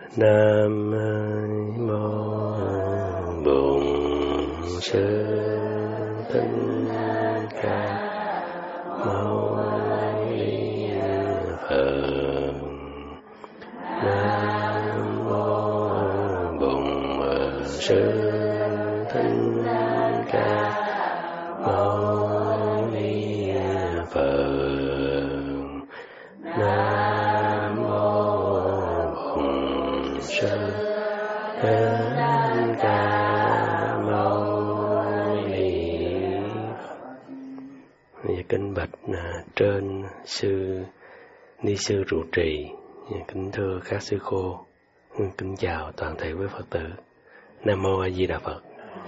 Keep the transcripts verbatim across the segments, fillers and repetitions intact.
Nam mô Bổn Sư Thích Ca Mâu Ni Phật. Nam mô Bổn Sư Thích Ca Mâu Ni Phật. Nam mô Bổn Sư Thích Ca Mâu Ni Phật. Kính bạch trên sư ni sư trụ trì, kính thưa các sư cô, kính chào toàn thể quý Phật tử. Nam mô A Di Đà Phật.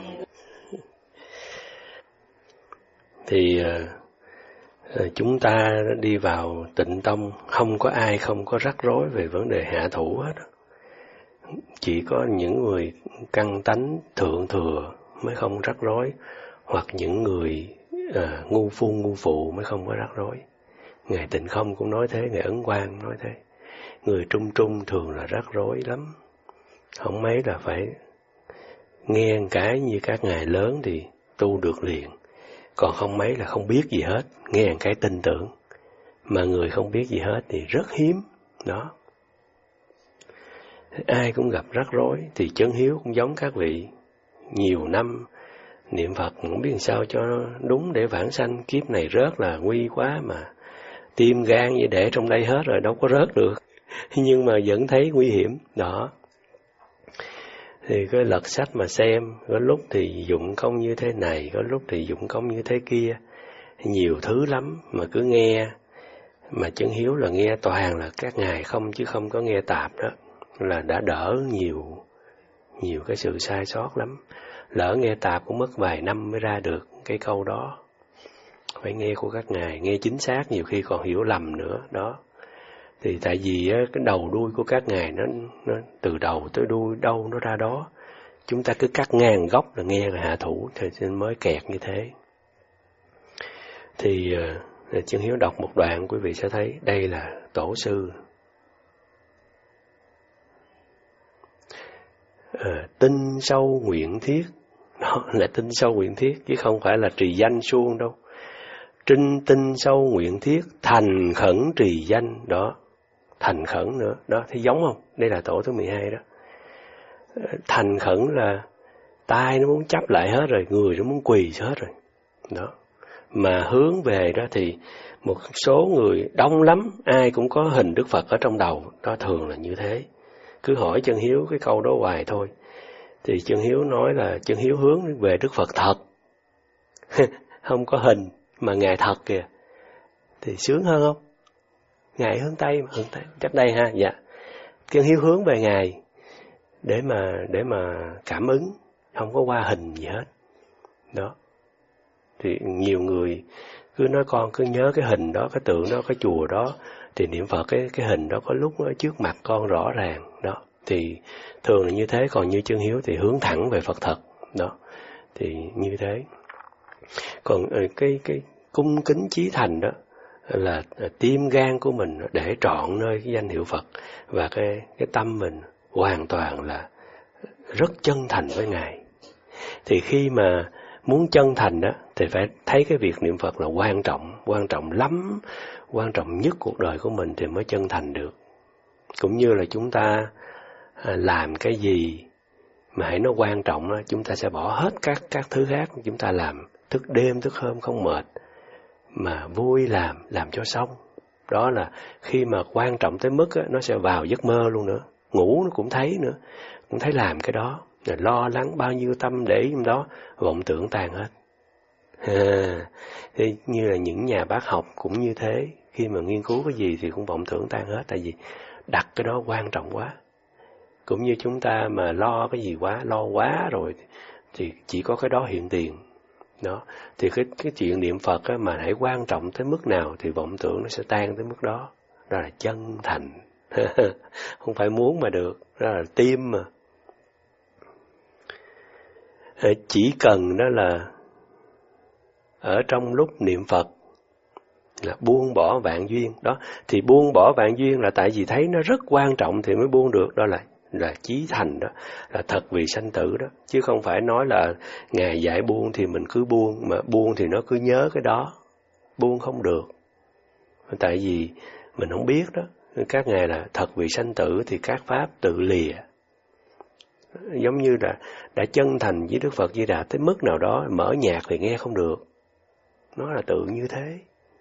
Thì chúng ta đi vào Tịnh Tông, không có ai không có rắc rối về vấn đề hạ thủ hết. Chỉ có những người căn tánh thượng thừa mới không rắc rối, hoặc những người à, ngu phu ngu phụ mới không có rắc rối. Ngài Tịnh Không cũng nói thế, Ngài Ấn Quang cũng nói thế. Người trung trung thường là rắc rối lắm, không mấy là phải nghe một cái như các ngài lớn thì tu được liền. Còn không mấy là không biết gì hết, nghe một cái tin tưởng. Mà người không biết gì hết thì rất hiếm. Đó. Ai cũng gặp rắc rối, thì chân hiếu cũng giống các vị. Nhiều năm niệm Phật không biết sao cho đúng để vãng sanh, kiếp này rớt là nguy quá mà. Tim gan như để trong đây hết rồi, đâu có rớt được. Nhưng mà vẫn thấy nguy hiểm. Đó. Thì cái lật sách mà xem, có lúc thì dụng công như thế này, có lúc thì dụng công như thế kia. Nhiều thứ lắm mà cứ nghe. Mà chân hiếu là nghe toàn là các ngài không, chứ không có nghe tạp đó. Là đã đỡ nhiều, nhiều cái sự sai sót lắm. Lỡ nghe tạp cũng mất vài năm mới ra được cái câu đó. Phải nghe của các ngài, nghe chính xác, nhiều khi còn hiểu lầm nữa. Đó. Thì tại vì cái đầu đuôi của các ngài nó, nó từ đầu tới đuôi đâu nó ra đó. Chúng ta cứ cắt ngang gốc là nghe là hạ thủ thì mới kẹt như thế. Thì uh, chân hiếu đọc một đoạn, quý vị sẽ thấy đây là tổ sư. Uh, tinh sâu nguyện thiết. Đó là tinh sâu nguyện thiết, chứ không phải là trì danh suông đâu. Trinh tinh sâu nguyện thiết, thành khẩn trì danh. Đó. Thành khẩn nữa, đó, thấy giống không? Đây là tổ thứ mười hai đó. Thành khẩn là tay nó muốn chấp lại hết rồi, người nó muốn quỳ hết rồi. Đó. Mà hướng về đó thì một số người đông lắm, ai cũng có hình Đức Phật ở trong đầu, đó thường là như thế. Cứ hỏi chân hiếu cái câu đó hoài thôi. Thì chân hiếu nói là chân hiếu hướng về Đức Phật thật. Không có hình, mà Ngài thật kìa. Thì sướng hơn không? Ngài hướng Tây mà, hướng Tây, chắc đây ha, dạ. Chân hiếu hướng về Ngài để mà để mà cảm ứng, không có qua hình gì hết. Đó. Thì nhiều người cứ nói con cứ nhớ cái hình đó, cái tượng đó, cái chùa đó, thì niệm Phật cái cái hình đó có lúc ở trước mặt con rõ ràng. Đó. Thì thường là như thế, còn như chân hiếu thì hướng thẳng về Phật thật. Đó. Thì như thế. Còn cái cái cung kính chí thành đó là tim gan của mình để trọn nơi cái danh hiệu Phật, và cái cái tâm mình hoàn toàn là rất chân thành với Ngài. Thì khi mà muốn chân thành đó thì phải thấy cái việc niệm Phật là quan trọng, quan trọng lắm, quan trọng nhất cuộc đời của mình thì mới chân thành được. Cũng như là chúng ta làm cái gì mà hãy nó quan trọng đó, chúng ta sẽ bỏ hết các các thứ khác, chúng ta làm thức đêm thức hôm không mệt, mà vui làm, làm cho xong. Đó là khi mà quan trọng tới mức á, nó sẽ vào giấc mơ luôn nữa. Ngủ nó cũng thấy nữa, cũng thấy làm cái đó. Rồi lo lắng bao nhiêu tâm để trong đó, vọng tưởng tan hết. À, thì như là những nhà bác học cũng như thế. Khi mà nghiên cứu cái gì thì cũng vọng tưởng tan hết. Tại vì đặt cái đó quan trọng quá. Cũng như chúng ta mà lo cái gì quá, lo quá rồi thì chỉ có cái đó hiện tiền. Đó, thì cái cái chuyện niệm Phật á, mà hãy quan trọng tới mức nào thì vọng tưởng nó sẽ tan tới mức đó. Đó là chân thành. Không phải muốn mà được, đó là tim mà. Chỉ cần đó là ở trong lúc niệm Phật là buông bỏ vạn duyên. Đó, thì buông bỏ vạn duyên là tại vì thấy nó rất quan trọng thì mới buông được. Đó là là chí thành đó, là thật vì sanh tử đó, chứ không phải nói là Ngài dạy buông thì mình cứ buông, mà buông thì nó cứ nhớ cái đó, buông không được. Tại vì mình không biết đó, các Ngài là thật vì sanh tử thì các pháp tự lìa. Giống như là đã chân thành với Đức Phật Di Đà tới mức nào đó, mở nhạc thì nghe không được. Nó là tự như thế.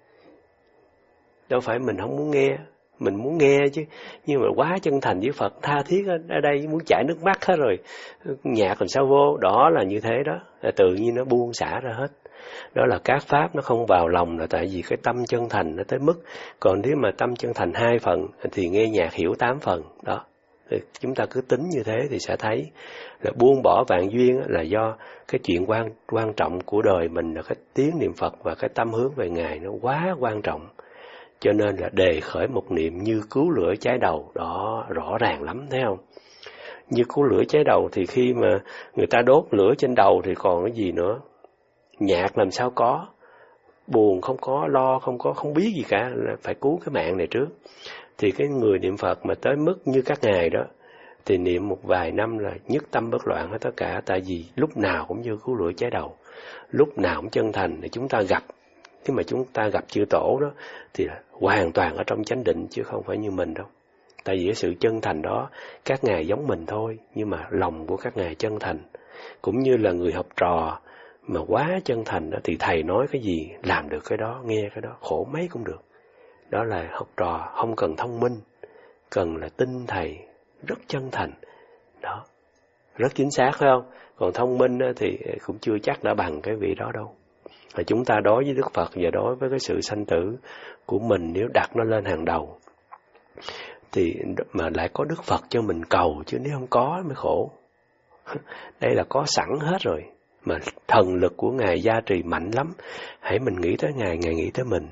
Đâu phải mình không muốn nghe, mình muốn nghe chứ, nhưng mà quá chân thành với Phật, tha thiết ở đây muốn chảy nước mắt hết rồi, nhạc làm sao vô, đó là như thế đó, là tự nhiên nó buông xả ra hết. Đó là các pháp nó không vào lòng là tại vì cái tâm chân thành nó tới mức, còn nếu mà tâm chân thành hai phần thì nghe nhạc hiểu tám phần, đó. Thì chúng ta cứ tính như thế thì sẽ thấy là buông bỏ vạn duyên là do cái chuyện quan quan trọng của đời mình là cái tiếng niệm Phật và cái tâm hướng về Ngài nó quá quan trọng. Cho nên là đề khởi một niệm như cứu lửa cháy đầu, đó rõ ràng lắm, thấy không? Như cứu lửa cháy đầu thì khi mà người ta đốt lửa trên đầu thì còn cái gì nữa? Nhạc làm sao có, buồn không có, lo không có, không biết gì cả, là phải cứu cái mạng này trước. Thì cái người niệm Phật mà tới mức như các ngài đó, thì niệm một vài năm là nhất tâm bất loạn hết tất cả, tại vì lúc nào cũng như cứu lửa cháy đầu, lúc nào cũng chân thành. Thì chúng ta gặp, khi mà chúng ta gặp chư tổ đó, thì hoàn toàn ở trong chánh định, chứ không phải như mình đâu. Tại vì cái sự chân thành đó, các ngài giống mình thôi, nhưng mà lòng của các ngài chân thành. Cũng như là người học trò mà quá chân thành đó, thì thầy nói cái gì làm được cái đó, nghe cái đó, khổ mấy cũng được. Đó là học trò không cần thông minh, cần là tin thầy, rất chân thành. Đó, rất chính xác phải không? Còn thông minh thì cũng chưa chắc đã bằng cái vị đó đâu. Và chúng ta đối với Đức Phật và đối với cái sự sanh tử của mình, nếu đặt nó lên hàng đầu, thì mà lại có Đức Phật cho mình cầu, chứ nếu không có mới khổ. Đây là có sẵn hết rồi, mà thần lực của Ngài gia trì mạnh lắm. Hãy mình nghĩ tới Ngài, Ngài nghĩ tới mình.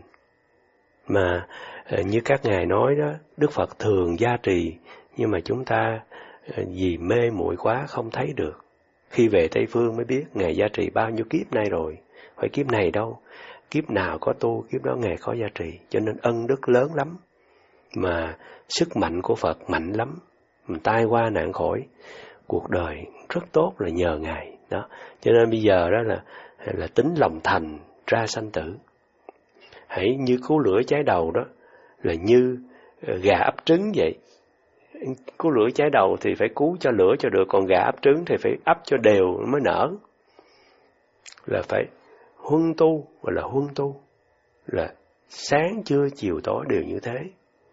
Mà như các ngài nói đó, Đức Phật thường gia trì, nhưng mà chúng ta vì mê muội quá không thấy được. Khi về Tây Phương mới biết Ngài gia trì bao nhiêu kiếp nay rồi, phải kiếp này đâu. Kiếp nào có tu, kiếp đó Ngài có gia trì, cho nên ân đức lớn lắm. Mà sức mạnh của Phật mạnh lắm, mình tai qua nạn khỏi, cuộc đời rất tốt là nhờ Ngài. Đó. Cho nên bây giờ đó là, là tính lòng thành ra sanh tử. Hãy như cứu lửa cháy đầu đó, là như gà ấp trứng vậy. Cứu lửa cháy đầu thì phải cứu cho lửa cho được, còn gà ấp trứng thì phải ấp cho đều mới nở. Là phải huân tu, gọi là huân tu, là sáng trưa chiều tối đều như thế.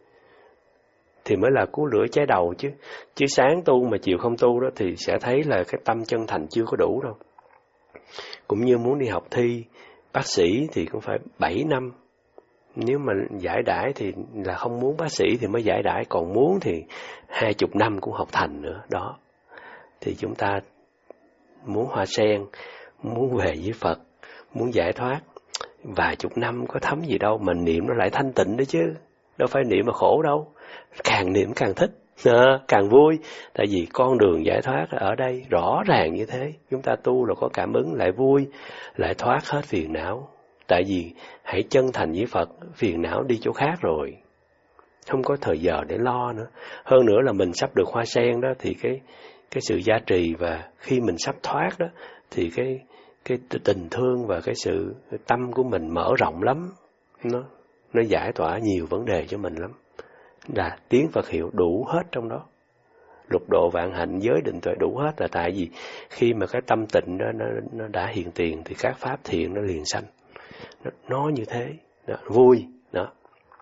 Thì mới là cứu lửa cháy đầu chứ. Chứ sáng tu mà chiều không tu đó thì sẽ thấy là cái tâm chân thành chưa có đủ đâu. Cũng như muốn đi học thi bác sĩ thì cũng phải bảy năm. Nếu mà giải đãi thì là không muốn bác sĩ thì mới giải đãi, còn muốn thì hai chục năm cũng học thành nữa. Đó. Thì chúng ta muốn hoa sen, muốn về với Phật, muốn giải thoát, vài chục năm có thấm gì đâu, mình niệm nó lại thanh tịnh đấy chứ. Đâu phải niệm mà khổ đâu. Càng niệm càng thích, à, càng vui. Tại vì con đường giải thoát ở đây rõ ràng như thế. Chúng ta tu là có cảm ứng, lại vui, lại thoát hết phiền não. Tại vì hãy chân thành với Phật, phiền não đi chỗ khác rồi, không có thời giờ để lo nữa. Hơn nữa là mình sắp được hoa sen đó, thì cái cái sự gia trì, và khi mình sắp thoát đó thì cái cái tình thương và cái sự cái tâm của mình mở rộng lắm, nó nó giải tỏa nhiều vấn đề cho mình lắm. Là tiếng Phật hiệu đủ hết trong đó, lục độ vạn hạnh giới định tuệ đủ hết. Là tại vì khi mà cái tâm tịnh đó nó, nó đã hiện tiền thì các pháp thiện nó liền sanh. Nó, nó như thế đó, vui đó.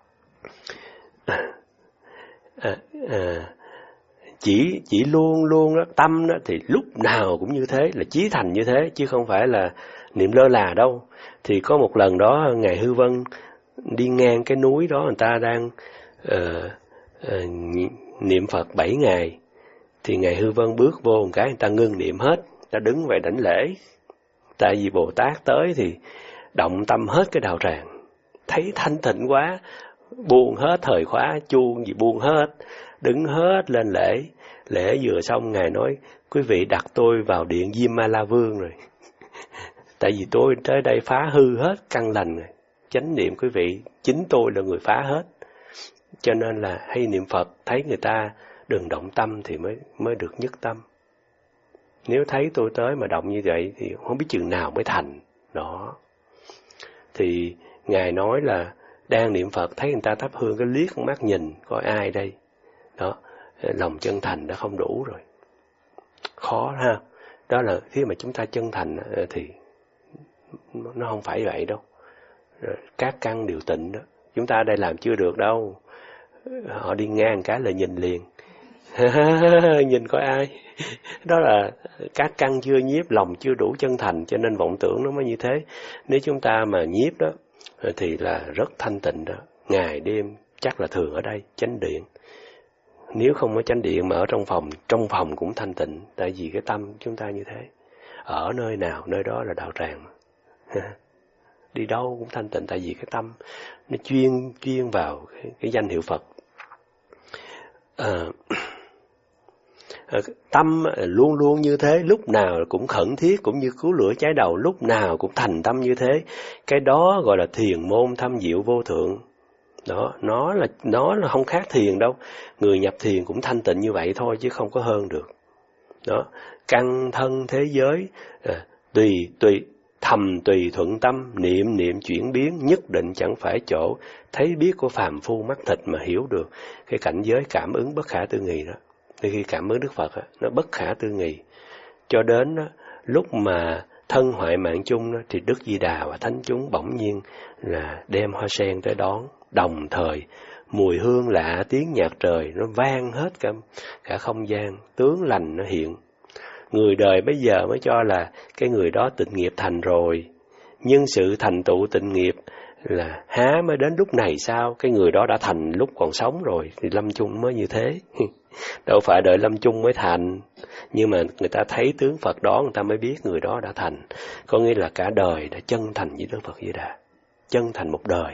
À, à, à, chỉ chỉ luôn luôn đó, tâm đó thì lúc nào cũng như thế, là chí thành như thế, chứ không phải là niệm lơ là đâu. Thì có một lần đó ngài Hư Vân đi ngang cái núi đó, người ta đang uh, uh, niệm Phật bảy ngày, thì ngài Hư Vân bước vô một cái, người ta ngưng niệm hết, người ta đứng vậy đảnh lễ. Tại vì Bồ Tát tới thì động tâm hết cái đạo tràng, thấy thanh tịnh quá, buông hết thời khóa chuông gì buông hết, đứng hết lên lễ. Lễ vừa xong ngài nói: quý vị đặt tôi vào điện Diêm Ma La Vương rồi. Tại vì tôi tới đây phá hư hết căn lành rồi, chánh niệm quý vị, chính tôi là người phá hết. Cho nên là hay niệm Phật, thấy người ta đừng động tâm thì mới mới được nhất tâm. Nếu thấy tôi tới mà động như vậy thì không biết chừng nào mới thành. Đó. Thì Ngài nói là đang niệm Phật thấy người ta thắp hương cái liếc mắt nhìn coi ai đây. Đó, lòng chân thành đã không đủ rồi. Khó ha. Đó là khi mà chúng ta chân thành thì nó không phải vậy đâu. Các căn đều tịnh đó. Chúng ta đây làm chưa được đâu. Họ đi ngang cái là nhìn liền. Nhìn coi ai. Đó là các căn chưa nhiếp, lòng chưa đủ chân thành, cho nên vọng tưởng nó mới như thế. Nếu chúng ta mà nhiếp đó thì là rất thanh tịnh đó. Ngày đêm chắc là thường ở đây chánh điện. Nếu không có chánh điện mà ở trong phòng, trong phòng cũng thanh tịnh, tại vì cái tâm chúng ta như thế. Ở nơi nào nơi đó là đạo tràng. Đi đâu cũng thanh tịnh, tại vì cái tâm nó chuyên chuyên vào cái, cái danh hiệu Phật. À, tâm luôn luôn như thế, lúc nào cũng khẩn thiết, cũng như cứu lửa cháy đầu, lúc nào cũng thành tâm như thế. Cái đó gọi là thiền môn thâm diệu vô thượng. Đó, nó là nó là không khác thiền đâu. Người nhập thiền cũng thanh tịnh như vậy thôi chứ không có hơn được. Đó, căn thân thế giới à, tùy tùy thầm tùy thuận tâm, niệm niệm chuyển biến, nhất định chẳng phải chỗ thấy biết của phàm phu mắt thịt mà hiểu được cái cảnh giới cảm ứng bất khả tư nghị đó. Thì khi cảm ứng Đức Phật đó, nó bất khả tư nghị. Cho đến đó, lúc mà thân hoại mạng chung đó, thì Đức Di Đà và thánh chúng bỗng nhiên là đem hoa sen tới đón. Đồng thời mùi hương lạ, tiếng nhạc trời nó vang hết cả, cả không gian, tướng lành nó hiện. Người đời bây giờ mới cho là cái người đó tịnh nghiệp thành rồi. Nhưng sự thành tựu tịnh nghiệp là há mới đến lúc này sao? Cái người đó đã thành lúc còn sống rồi, thì lâm chung mới như thế. Đâu phải đợi lâm chung mới thành. Nhưng mà người ta thấy tướng Phật đó, người ta mới biết người đó đã thành. Có nghĩa là cả đời đã chân thành với Đức Phật Di Đà. Chân thành một đời.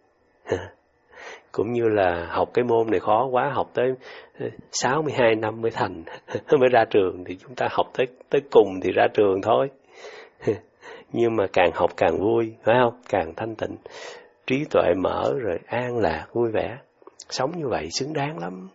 Cũng như là học cái môn này khó quá, học tới sáu mươi hai năm mới thành, mới ra trường, thì chúng ta học tới tới cùng thì ra trường thôi. Nhưng mà càng học càng vui, phải không? Càng thanh tịnh, trí tuệ mở rồi an lạc, vui vẻ. Sống như vậy xứng đáng lắm.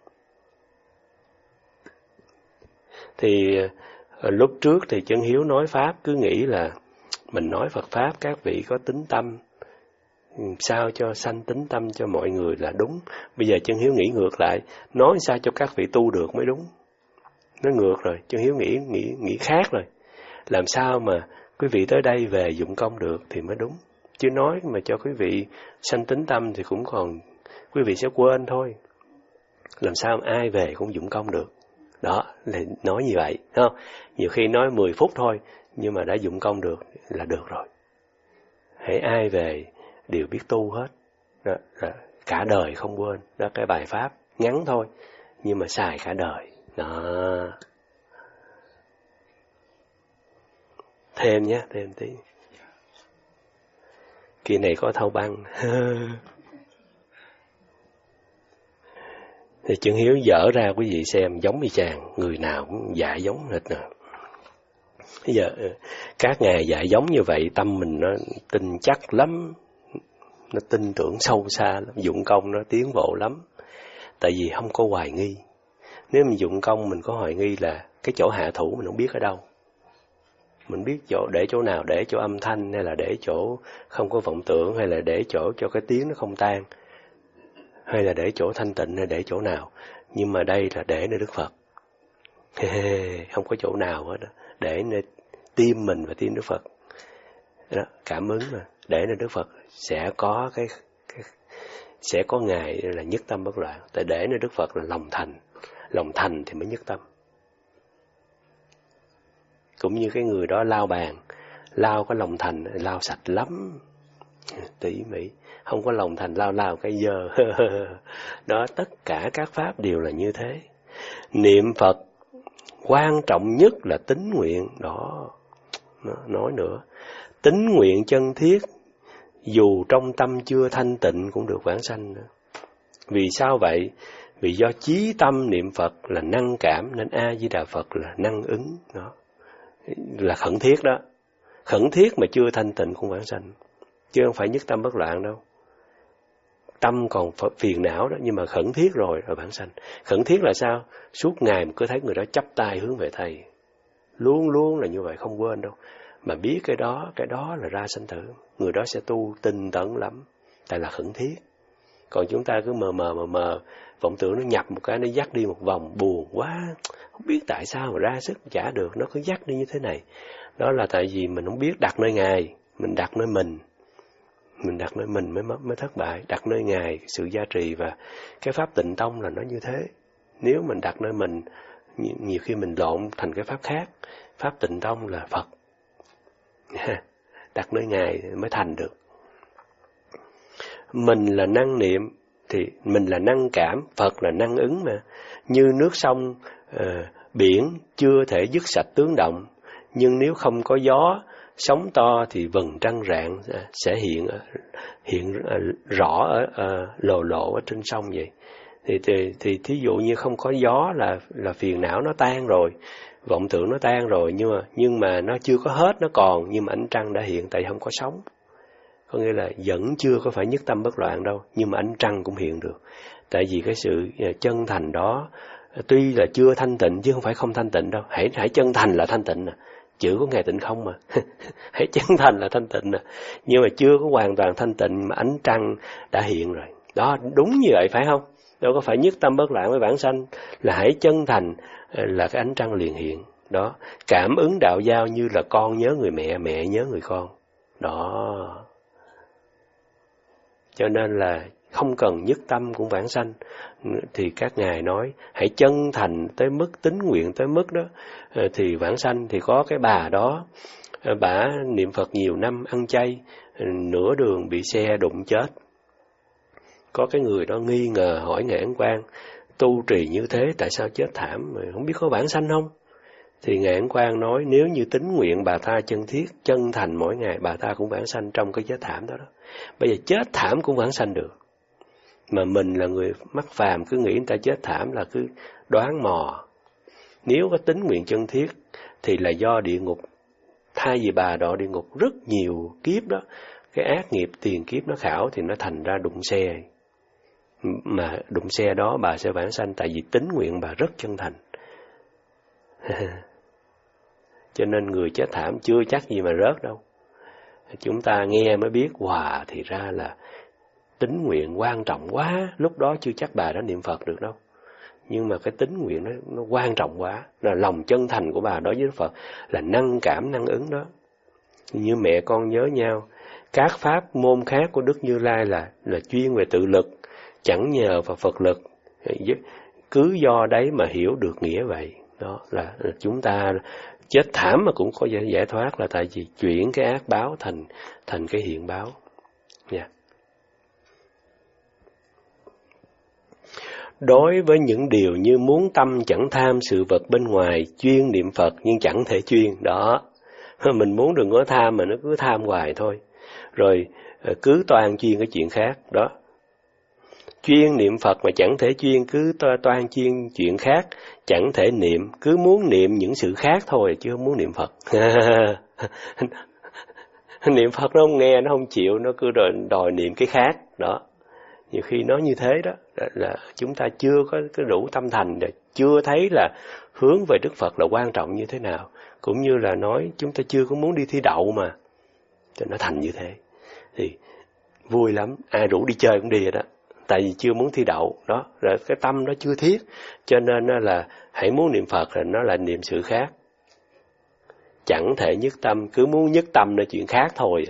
Thì lúc trước thì Chân Hiếu nói Pháp cứ nghĩ là mình nói Phật Pháp các vị có tính tâm, sao cho sanh tính tâm cho mọi người là đúng. Bây giờ Chân Hiếu nghĩ ngược lại, nói sao cho các vị tu được mới đúng. Nó ngược rồi, Chân Hiếu nghĩ nghĩ nghĩ khác rồi. Làm sao mà quý vị tới đây về dụng công được thì mới đúng. Chứ nói mà cho quý vị sanh tính tâm thì cũng còn quý vị sẽ quên thôi. Làm sao ai về cũng dụng công được. Đó, là nói như vậy, không? Nhiều khi nói mười phút thôi, nhưng mà đã dụng công được là được rồi. Hãy ai về đều biết tu hết. Đó, đó, cả đời không quên. Đó, cái bài pháp ngắn thôi, nhưng mà xài cả đời. Đó. Thêm nhé, thêm tí. Kỳ này có thau băng. Thì Chân Hiếu dở ra quý vị xem, giống như chàng, người nào cũng dạy giống hết nè. Bây giờ các ngài dạy giống như vậy, tâm mình nó tin chắc lắm, nó tin tưởng sâu xa lắm, dụng công nó tiến bộ lắm. Tại vì không có hoài nghi. Nếu mình dụng công mình có hoài nghi là cái chỗ hạ thủ mình không biết ở đâu. Mình biết chỗ để chỗ nào, để chỗ âm thanh, hay là để chỗ không có vọng tưởng, hay là để chỗ cho cái tiếng nó không tan, hay là để chỗ thanh tịnh, hay để chỗ nào. Nhưng mà đây là để nơi Đức Phật. Không có chỗ nào hết đó. Để nơi tim mình và tim Đức Phật. Đó, cảm ứng mà. Để nơi Đức Phật sẽ có cái, cái sẽ có ngày là nhất tâm bất loạn. Tại để nơi Đức Phật là lòng thành. Lòng thành thì mới nhất tâm. Cũng như cái người đó lau bàn, lau có lòng thành, lau sạch lắm, tỉ mỉ. Không có lòng thành, lau lau cái dơ. Đó, tất cả các pháp đều là như thế. Niệm Phật quan trọng nhất là tín nguyện. Đó, nói nữa, tín nguyện chân thiết, dù trong tâm chưa thanh tịnh cũng được vãng sanh nữa. Vì sao vậy? Vì do chí tâm niệm Phật là năng cảm, nên A Di Đà Phật là năng ứng. Đó, là khẩn thiết đó. Khẩn thiết mà chưa thanh tịnh cũng vãng sanh, chứ không phải nhất tâm bất loạn đâu. tâm còn phiền não đó, nhưng mà khẩn thiết rồi rồi vãng sanh. Khẩn thiết là sao? Suốt ngày cứ thấy người đó chắp tay hướng về thầy, luôn luôn là như vậy, không quên đâu. Mà biết cái đó, cái đó là ra sanh tử, người đó sẽ tu tinh tấn lắm, tại là khẩn thiết. Còn chúng ta cứ mờ mờ mờ mờ, vọng tưởng nó nhập một cái, nó dắt đi một vòng, buồn quá, không biết tại sao mà ra sức chả được, nó cứ dắt đi như thế này. Đó là tại vì mình không biết đặt nơi Ngài, mình đặt nơi mình. Mình đặt nơi mình mới mới thất bại. Đặt nơi Ngài, sự gia trì và cái pháp tịnh tông là nó như thế. Nếu mình đặt nơi mình, nhiều khi mình lộn thành cái pháp khác. Pháp tịnh tông là Phật. Đặt nơi Ngài mới thành được. Mình là năng niệm, thì mình là năng cảm, Phật là năng ứng mà. Như nước sông, uh, biển chưa thể dứt sạch tướng động, nhưng nếu không có gió, sóng to thì vầng trăng rạng sẽ hiện hiện rõ ở uh, lồ lộ ở trên sông vậy. Thì, thì thì thí dụ như không có gió là là phiền não nó tan rồi, vọng tưởng nó tan rồi, nhưng mà nhưng mà nó chưa có hết, nó còn, nhưng mà ánh trăng đã hiện tại không có sóng. Có nghĩa là vẫn chưa có phải nhất tâm bất loạn đâu, nhưng mà ánh trăng cũng hiện được. Tại vì cái sự chân thành đó tuy là chưa thanh tịnh chứ không phải không thanh tịnh đâu. Hãy hãy chân thành là thanh tịnh nè. Chữ có ngày tịnh không mà. Hãy chân thành là thanh tịnh nè. Nhưng mà chưa có hoàn toàn thanh tịnh mà ánh trăng đã hiện rồi. Đó, đúng như vậy phải không? Đâu có phải nhất tâm bất loạn với vãng sanh, là hãy chân thành là cái ánh trăng liền hiện. Đó, cảm ứng đạo giao như là con nhớ người mẹ, mẹ nhớ người con. Đó. Cho nên là không cần nhất tâm cũng vãng sanh. Thì các ngài nói hãy chân thành tới mức, tín nguyện tới mức đó thì vãng sanh. Thì có cái bà đó, bà niệm Phật nhiều năm, ăn chay, nửa đường bị xe đụng chết. Có cái người đó nghi ngờ hỏi Ngài Ấn Quang, tu trì như thế tại sao chết thảm, mà không biết có vãng sanh không? Thì Ngài Ấn Quang nói nếu như tín nguyện bà ta chân thiết, chân thành mỗi ngày, bà ta cũng vãng sanh trong cái chết thảm đó đó. Bây giờ chết thảm cũng vãng sanh được. Mà mình là người mắc phàm cứ nghĩ người ta chết thảm là cứ đoán mò. Nếu có tín nguyện chân thiết thì là do địa ngục, thay vì bà đọa địa ngục rất nhiều kiếp đó, cái ác nghiệp tiền kiếp nó khảo thì nó thành ra đụng xe. Mà đụng xe đó bà sẽ vãng sanh, tại vì tín nguyện bà rất chân thành. Cho nên người chết thảm chưa chắc gì mà rớt đâu. Chúng ta nghe mới biết, wow, thì ra là tín nguyện quan trọng quá. Lúc đó chưa chắc bà đã niệm Phật được đâu. Nhưng mà cái tín nguyện nó, nó quan trọng quá. Là lòng chân thành của bà đối với Đức Phật là năng cảm, năng ứng đó. Như mẹ con nhớ nhau. Các pháp môn khác của Đức Như Lai là, là chuyên về tự lực, chẳng nhờ vào Phật lực. Cứ do đấy mà hiểu được nghĩa vậy. Đó là, là chúng ta chết thảm mà cũng có giải thoát, là tại vì chuyển cái ác báo thành thành cái hiện báo. Yeah. Đối với những điều như muốn tâm chẳng tham sự vật bên ngoài, chuyên niệm Phật nhưng chẳng thể chuyên. Đó, mình muốn đừng có tham mà nó cứ tham hoài thôi. Rồi cứ toan chuyên cái chuyện khác. Đó, chuyên niệm Phật mà chẳng thể chuyên, cứ toan chuyên chuyện khác, chẳng thể niệm, cứ muốn niệm những sự khác thôi chứ không muốn niệm Phật. Niệm Phật nó không nghe, nó không chịu, nó cứ đòi, đòi niệm cái khác. Đó, nhiều khi nói như thế đó là, là chúng ta chưa có cái đủ tâm thành, để chưa thấy là hướng về Đức Phật là quan trọng như thế nào. Cũng như là nói chúng ta chưa có muốn đi thi đậu mà, cho nó thành như thế. Thì vui lắm, ai rủ đi chơi cũng đi rồi đó. Tại vì chưa muốn thi đậu, đó, rồi cái tâm đó chưa thiết, cho nên là hãy muốn niệm Phật là nó là niệm sự khác. Chẳng thể nhất tâm, cứ muốn nhất tâm là chuyện khác thôi.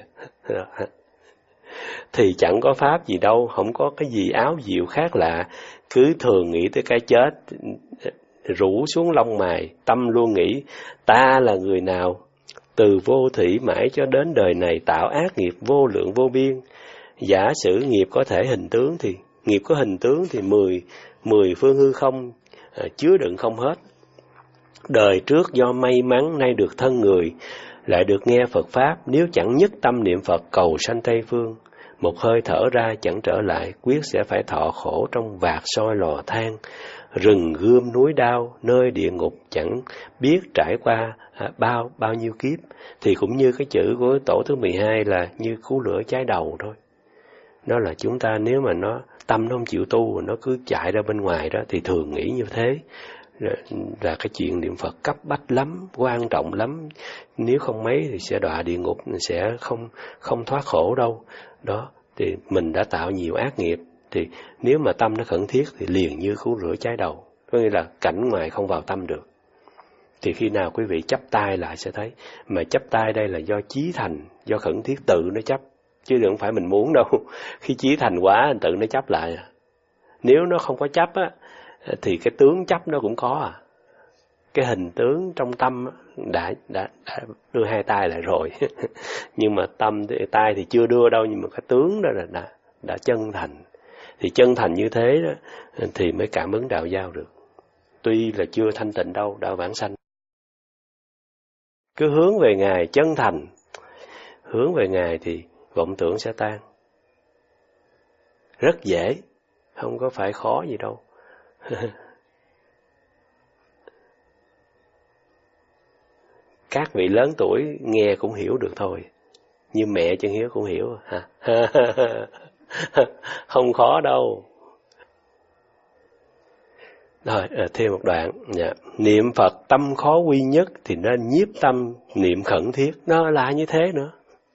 Thì chẳng có pháp gì đâu, không có cái gì áo diệu khác lạ, cứ thường nghĩ tới cái chết, rủ xuống lông mày, tâm luôn nghĩ, ta là người nào, từ vô thủy mãi cho đến đời này tạo ác nghiệp vô lượng vô biên. Giả sử nghiệp có thể hình tướng thì nghiệp có hình tướng thì mười mười phương hư không à, chứa đựng không hết. Đời trước do may mắn nay được thân người, lại được nghe Phật pháp, nếu chẳng nhất tâm niệm Phật cầu sanh Tây phương, một hơi thở ra chẳng trở lại, quyết sẽ phải thọ khổ trong vạc soi lò than, rừng gươm núi đao, nơi địa ngục chẳng biết trải qua à, bao bao nhiêu kiếp. Thì cũng như cái chữ của tổ thứ mười hai là như cú lửa cháy đầu thôi. Đó là chúng ta nếu mà nó tâm nó không chịu tu, nó cứ chạy ra bên ngoài đó, thì thường nghĩ như thế là, là cái chuyện niệm Phật cấp bách lắm, quan trọng lắm. Nếu không mấy thì sẽ đọa địa ngục, sẽ không không thoát khổ đâu. Đó, thì mình đã tạo nhiều ác nghiệp, thì nếu mà tâm nó khẩn thiết thì liền như cứu rửa cháy đầu. Có nghĩa là cảnh ngoài không vào tâm được. Thì khi nào quý vị chắp tay lại sẽ thấy, mà chắp tay đây là do chí thành, do khẩn thiết tự nó chấp, chứ đừng phải mình muốn đâu. Khi chí thành quá tự nó chấp lại. Nếu nó không có chấp á, thì cái tướng chấp nó cũng có à. Cái hình tướng trong tâm đã, đã, đã đưa hai tay lại rồi. Nhưng mà tâm, tay thì chưa đưa đâu, nhưng mà cái tướng đó là đã, đã chân thành. Thì chân thành như thế đó, thì mới cảm ứng đạo giao được. Tuy là chưa thanh tịnh đâu, đạo vãng sanh. Cứ hướng về Ngài chân thành, hướng về Ngài thì vọng tưởng sẽ tan. Rất dễ, không có phải khó gì đâu. Các vị lớn tuổi nghe cũng hiểu được thôi, như mẹ Chân Hiếu cũng hiểu ha. Không khó đâu. Rồi, thêm một đoạn. Dạ. Niệm Phật tâm khó quy nhất thì nên nhiếp tâm niệm khẩn thiết. Nó là như thế nữa.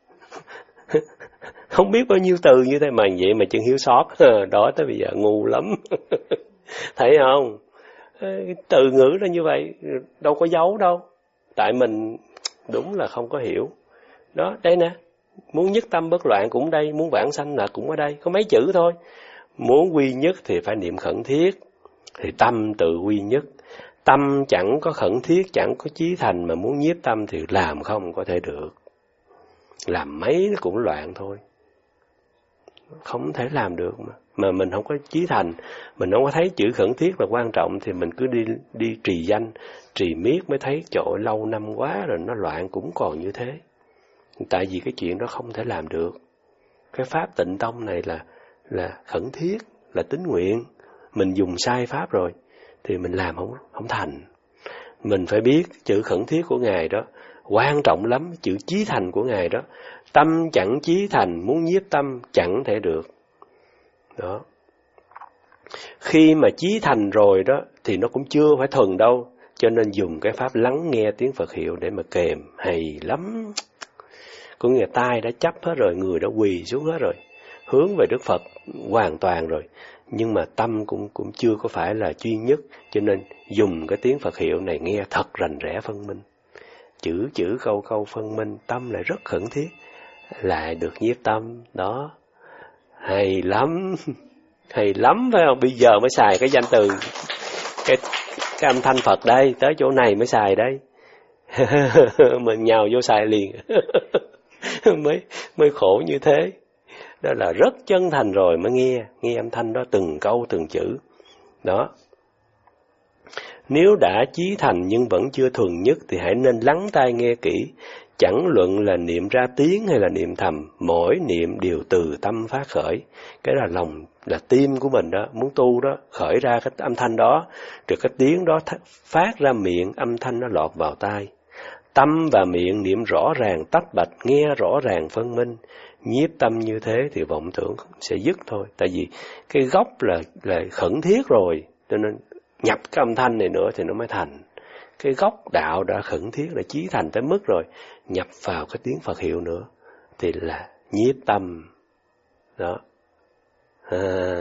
Không biết bao nhiêu từ như thế mà vậy mà Chân Hiếu sót. Đó tới bây giờ ngu lắm. Thấy không? Từ ngữ là như vậy, đâu có giấu đâu. Tại mình đúng là không có hiểu. Đó, đây nè. Muốn nhất tâm bất loạn cũng đây, muốn vãng sanh là cũng ở đây. Có mấy chữ thôi. Muốn quy nhất thì phải niệm khẩn thiết. Thì tâm tự quy nhất. Tâm chẳng có khẩn thiết, chẳng có chí thành, mà muốn nhiếp tâm thì làm không có thể được. Làm mấy nó cũng loạn thôi. Không thể làm được mà. Mà mình không có chí thành, mình không có thấy chữ khẩn thiết là quan trọng, thì mình cứ đi đi trì danh, trì miết mới thấy trời ơi, lâu năm quá rồi nó loạn cũng còn như thế. Tại vì cái chuyện đó không thể làm được. Cái pháp tịnh tông này là là khẩn thiết, là tín nguyện. Mình dùng sai pháp rồi thì mình làm không không thành. Mình phải biết chữ khẩn thiết của Ngài đó quan trọng lắm, chữ chí thành của Ngài đó. Tâm chẳng chí thành, muốn nhiếp tâm chẳng thể được. Đó. Khi mà chí thành rồi đó thì nó cũng chưa phải thuần đâu, cho nên dùng cái pháp lắng nghe tiếng Phật hiệu để mà kèm, hay lắm. Có nghĩa tai đã chấp hết rồi, người đã quỳ xuống hết rồi, hướng về Đức Phật hoàn toàn rồi, nhưng mà tâm cũng cũng chưa có phải là duy nhất, cho nên dùng cái tiếng Phật hiệu này nghe thật rành rẽ phân minh, chữ chữ câu câu phân minh, tâm lại rất khẩn thiết, lại được nhiếp tâm. Đó, hay lắm, hay lắm phải không? Bây giờ mới xài cái danh từ, cái, cái âm thanh Phật đây, tới chỗ này mới xài đây. Mình nhào vô xài liền. mới mới khổ như thế. Đó là rất chân thành rồi mới nghe, nghe âm thanh đó từng câu từng chữ. Đó. Nếu đã chí thành nhưng vẫn chưa thuần nhất thì hãy nên lắng tai nghe kỹ. Chẳng luận là niệm ra tiếng hay là niệm thầm, mỗi niệm đều từ tâm phát khởi. Cái là lòng, là tim của mình đó, muốn tu đó, khởi ra cái âm thanh đó, rồi cái tiếng đó phát ra miệng, âm thanh nó lọt vào tai. Tâm và miệng niệm rõ ràng tách bạch, nghe rõ ràng phân minh. Nhiếp tâm như thế thì vọng tưởng sẽ dứt thôi. Tại vì cái gốc là, là khẩn thiết rồi, cho nên nhập cái âm thanh này nữa thì nó mới thành. Cái gốc đạo đã khẩn thiết, là chí thành tới mức rồi, nhập vào cái tiếng Phật hiệu nữa thì là nhiếp tâm. Đó. À.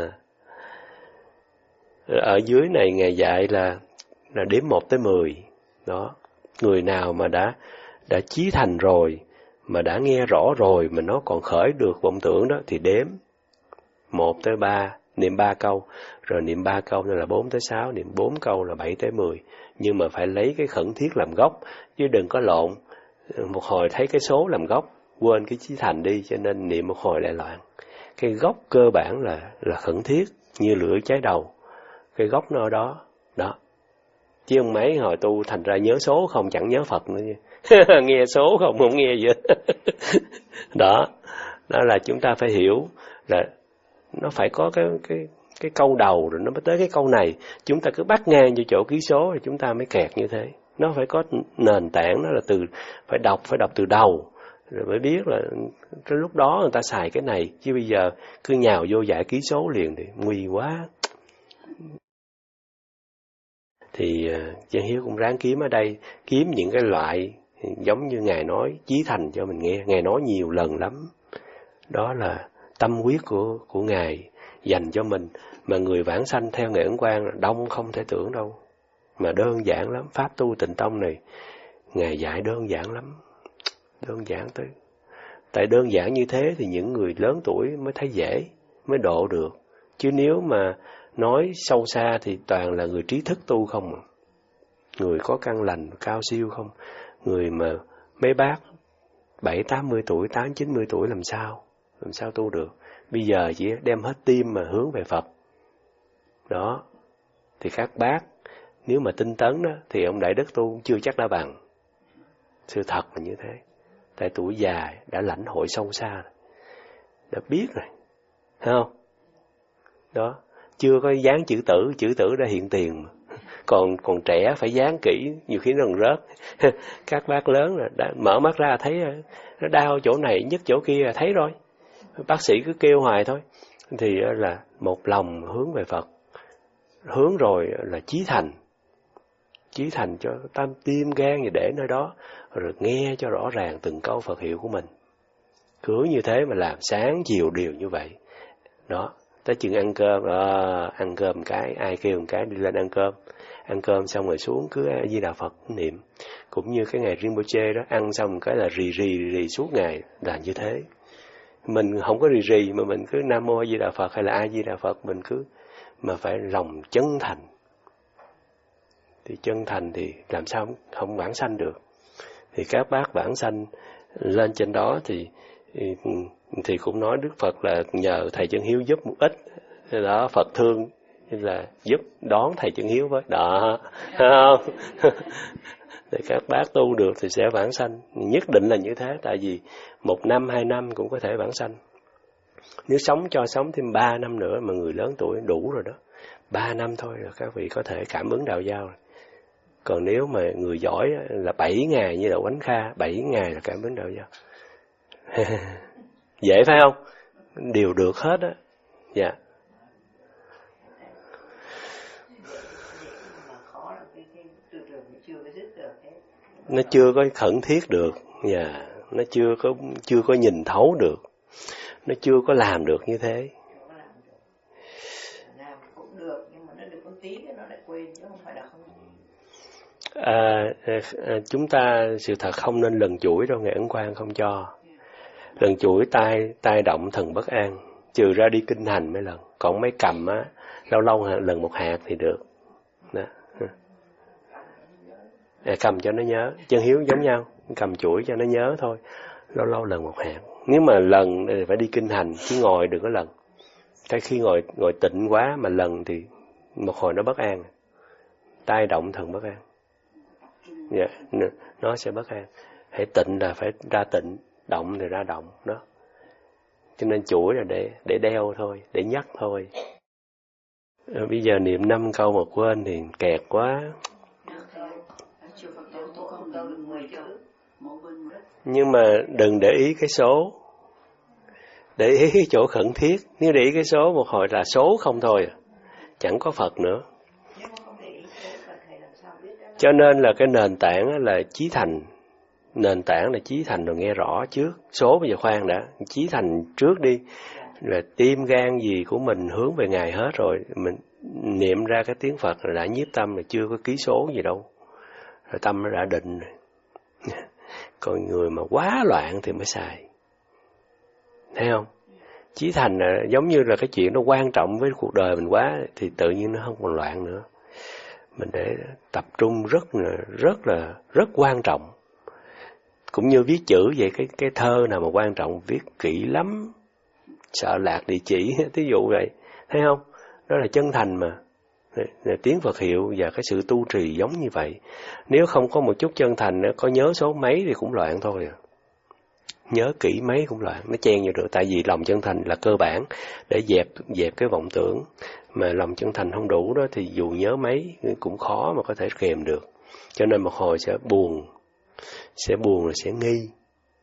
Ở dưới này Ngài dạy là, là đếm một tới mười. Đó. Người nào mà đã đã chí thành rồi, mà đã nghe rõ rồi mà nó còn khởi được vọng tưởng đó thì đếm một tới ba, niệm ba câu, rồi niệm ba câu nữa là bốn tới sáu, niệm bốn câu là bảy tới mười. Nhưng mà phải lấy cái khẩn thiết làm gốc, chứ đừng có lộn. Một hồi thấy cái số làm gốc, quên cái chí thành đi, cho nên niệm một hồi lại loạn. Cái gốc cơ bản là là khẩn thiết, như lửa cháy đầu. Cái gốc nó ở đó, đó. Chứ không mấy hồi tu thành ra nhớ số không, chẳng nhớ Phật nữa nha. Nghe số không, không nghe gì hết. Đó, đó là chúng ta phải hiểu là nó phải có cái cái cái câu đầu rồi nó mới tới cái câu này. Chúng ta cứ bắt ngang vô chỗ ký số thì chúng ta mới kẹt như thế. Nó phải có nền tảng, đó là từ phải đọc phải đọc từ đầu, rồi mới biết là cái lúc đó người ta xài cái này, chứ bây giờ cứ nhào vô giải ký số liền thì nguy quá. Thì Chân Hiếu cũng ráng kiếm ở đây, kiếm những cái loại giống như Ngài nói chí thành cho mình nghe. Ngài nói nhiều lần lắm, đó là tâm huyết của của Ngài dành cho mình. Mà người vãng sanh theo Ngài Ấn Quang là đông không thể tưởng đâu, mà đơn giản lắm. Pháp tu Tịnh Tông này Ngài dạy đơn giản lắm, đơn giản tới. Tại đơn giản như thế thì những người lớn tuổi mới thấy dễ, mới độ được. Chứ nếu mà nói sâu xa thì toàn là người trí thức tu không à. Người có căn lành cao siêu không. Người mà mấy bác bảy tám mươi tuổi, tám chín mươi tuổi làm sao? Làm sao tu được? Bây giờ chỉ đem hết tim mà hướng về Phật. Đó. Thì các bác nếu mà tinh tấn đó thì ông Đại Đức tu chưa chắc đã bằng. Sự thật là như thế. Tại tuổi già đã lãnh hội sâu xa, đã biết rồi, thấy không? Đó, chưa có dán chữ tử, chữ tử đã hiện tiền mà. Còn còn trẻ phải dán kỹ, nhiều khi nó còn rớt. Các bác lớn là đã mở mắt ra thấy nó đau chỗ này, nhức chỗ kia là thấy rồi. Bác sĩ cứ kêu hoài thôi. Thì là một lòng hướng về Phật, hướng rồi là chí thành. Chí thành cho tâm tim gan gì để nơi đó, rồi nghe cho rõ ràng từng câu Phật hiệu của mình. Cứ như thế mà làm sáng chiều đều như vậy. Đó, tới chừng ăn cơm, à, ăn cơm cái, ai kêu một cái đi lên ăn cơm. Ăn cơm xong rồi xuống cứ A Di Đà Phật niệm. Cũng như cái ngày Rinpoche đó, ăn xong cái là rì rì rì suốt ngày, là như thế. Mình không có rì rì mà mình cứ Nam Mô A Di Đà Phật hay là A Di Đà Phật, mình cứ mà phải lòng chân thành. Thì chân thành thì làm sao không vãng sanh được. Thì các bác vãng sanh lên trên đó thì thì cũng nói Đức Phật là nhờ thầy Chân Hiếu giúp một ít, đó Phật thương là giúp đón thầy Chân Hiếu với đó, không? Thì các bác tu được thì sẽ vãng sanh, nhất định là như thế. Tại vì một năm hai năm cũng có thể vãng sanh. Nếu sống cho sống thêm ba năm nữa mà người lớn tuổi đủ rồi đó, ba năm thôi là các vị có thể cảm ứng đạo giao rồi. Còn nếu mà người giỏi là bảy ngày như Đậu Ánh Kha, bảy ngày là cảm ứng đạo giao. Dễ phải không? Đều được hết á. Dạ. Nó chưa có khẩn thiết được. Dạ. Nó chưa có chưa có nhìn thấu được. Nó chưa có làm được như thế. Làm cũng được nhưng mà nó được có tí nó lại quên chứ không phải là không. À, à, chúng ta sự thật không nên lần chuỗi đâu, Ngài Ấn Quang không cho. Lần chuỗi tai tai động thần bất an, trừ ra đi kinh hành mấy lần. Còn mấy cầm á, lâu lâu lần một hạt thì được. Đó. À, cầm cho nó nhớ, Chân Hiếu giống nhau, cầm chuỗi cho nó nhớ thôi. Lâu lâu lần một hạt. Nếu mà lần thì phải đi kinh hành, chứ ngồi đừng có lần. Cái khi ngồi ngồi tịnh quá mà lần thì một hồi nó bất an. Tai động thần bất an. Yeah, nó sẽ bất an. Hãy tịnh là phải ra tịnh, động thì ra động đó. Cho nên chuỗi là để để đeo thôi, để nhắc thôi. À, bây giờ niệm năm câu mà quên thì kẹt quá. Nhưng mà đừng để ý cái số, để ý cái chỗ khẩn thiết. Nếu để ý cái số một hồi là số không thôi, chẳng có Phật nữa. Cho nên là cái nền tảng là chí thành. Nền tảng là chí thành rồi nghe rõ trước. Số bây giờ khoan đã, chí thành trước đi. Rồi tim gan gì của mình hướng về Ngài hết rồi. Mình niệm ra cái tiếng Phật là đã nhiếp tâm, là chưa có ký số gì đâu. Rồi tâm nó đã định rồi. Còn người mà quá loạn thì mới xài. Thấy không? Chí thành là giống như là cái chuyện nó quan trọng với cuộc đời mình quá thì tự nhiên nó không còn loạn nữa. Mình để tập trung rất là rất là rất quan trọng. Cũng như viết chữ vậy, cái cái thơ nào mà quan trọng viết kỹ lắm, sợ lạc địa chỉ, thí dụ vậy, thấy không? Đó là chân thành mà. Tiếng Phật hiệu và cái sự tu trì giống như vậy. Nếu không có một chút chân thành, có nhớ số mấy thì cũng loạn thôi à. Nhớ kỹ mấy cũng loạn, nó chen vô được. Tại vì lòng chân thành là cơ bản để dẹp dẹp cái vọng tưởng. Mà lòng chân thành không đủ đó thì dù nhớ mấy cũng khó mà có thể kèm được. Cho nên một hồi sẽ buồn, sẽ buồn là sẽ nghi.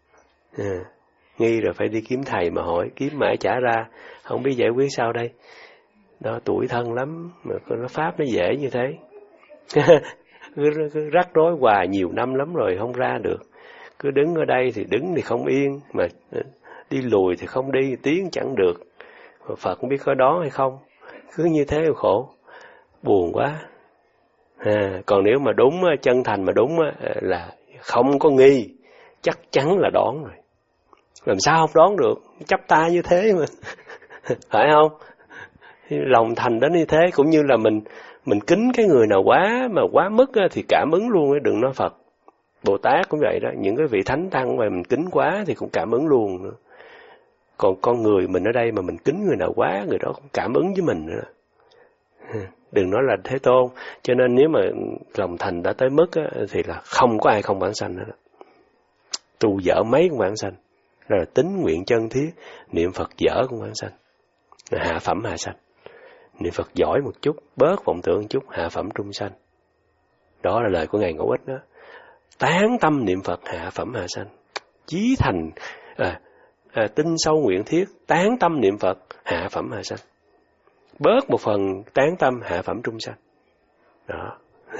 À, nghi rồi phải đi kiếm thầy mà hỏi, kiếm mãi chả ra, không biết giải quyết sao đây. Đó, tủi thân lắm, mà nó pháp nó dễ như thế. cứ, cứ rắc rối hoài nhiều năm lắm rồi không ra được. Cứ đứng ở đây thì đứng thì không yên, mà đi lùi thì không đi, tiến chẳng được. Phật không biết có đó hay không, cứ như thế khổ, buồn quá. À, còn nếu mà đúng, chân thành mà đúng là không có nghi, chắc chắn là đón rồi. Làm sao không đón được, chắp tay như thế mà. Phải không? Lòng thành đến như thế, cũng như là mình mình kính cái người nào quá mà quá mức thì cảm ứng luôn, đừng nói Phật. Bồ Tát cũng vậy đó, những cái vị thánh tăng mà mình kính quá thì cũng cảm ứng luôn nữa. Còn con người mình ở đây mà mình kính người nào quá, người đó cũng cảm ứng với mình nữa. Đừng nói là Thế Tôn. Cho nên nếu mà lòng thành đã tới mức á, thì là không có ai không vãng sanh nữa. Tu dở mấy cũng vãng sanh. Đó là tín nguyện chân thiết, niệm Phật dở cũng vãng sanh. Hạ phẩm hạ sanh. Niệm Phật giỏi một chút, bớt vọng tưởng một chút, hạ phẩm trung sanh. Đó là lời của Ngài Ngẫu Ích đó. Tán tâm niệm Phật, hạ phẩm hạ sanh. Chí thành, à, à, tinh sâu nguyện thiết, tán tâm niệm Phật, hạ phẩm hạ sanh. Bớt một phần tán tâm, hạ phẩm trung sanh. Đó.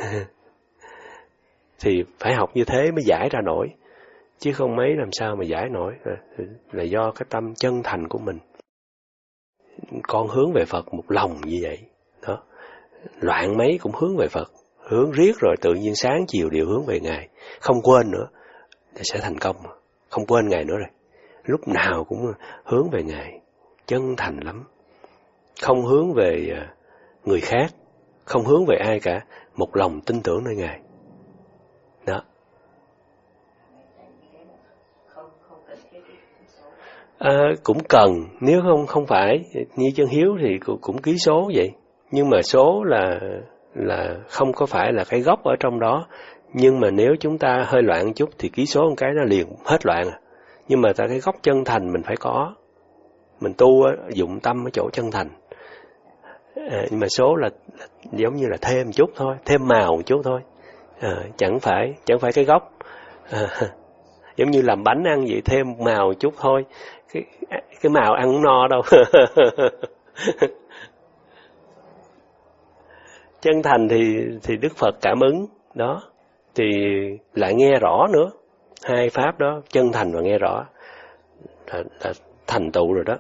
Thì phải học như thế mới giải ra nổi. Chứ không mấy làm sao mà giải nổi. Là do cái tâm chân thành của mình. Con hướng về Phật một lòng như vậy. Đó. Loạn mấy cũng hướng về Phật. Hướng riết rồi tự nhiên sáng chiều đều hướng về Ngài. Không quên nữa. Thì sẽ thành công. Không quên Ngài nữa rồi. Lúc nào cũng hướng về Ngài. Chân thành lắm. Không hướng về người khác. Không hướng về ai cả. Một lòng tin tưởng nơi Ngài. Đó. À, cũng cần. Nếu không không phải như chân hiếu thì cũng, cũng ký số vậy. Nhưng mà số là là không có phải là cái gốc ở trong đó. Nhưng mà nếu chúng ta hơi loạn một chút thì ký số một cái nó liền hết loạn. Nhưng mà tại cái gốc chân thành mình phải có. Mình tu dụng tâm ở chỗ chân thành. À, nhưng mà số là, là giống như là thêm một chút thôi, thêm màu một chút thôi. À, chẳng phải chẳng phải cái gốc. À, giống như làm bánh ăn vậy, thêm màu một chút thôi. Cái cái màu ăn không no đâu. Chân thành thì thì Đức Phật cảm ứng đó, thì lại nghe rõ nữa. Hai pháp đó, chân thành và nghe rõ là, là thành tựu rồi đó.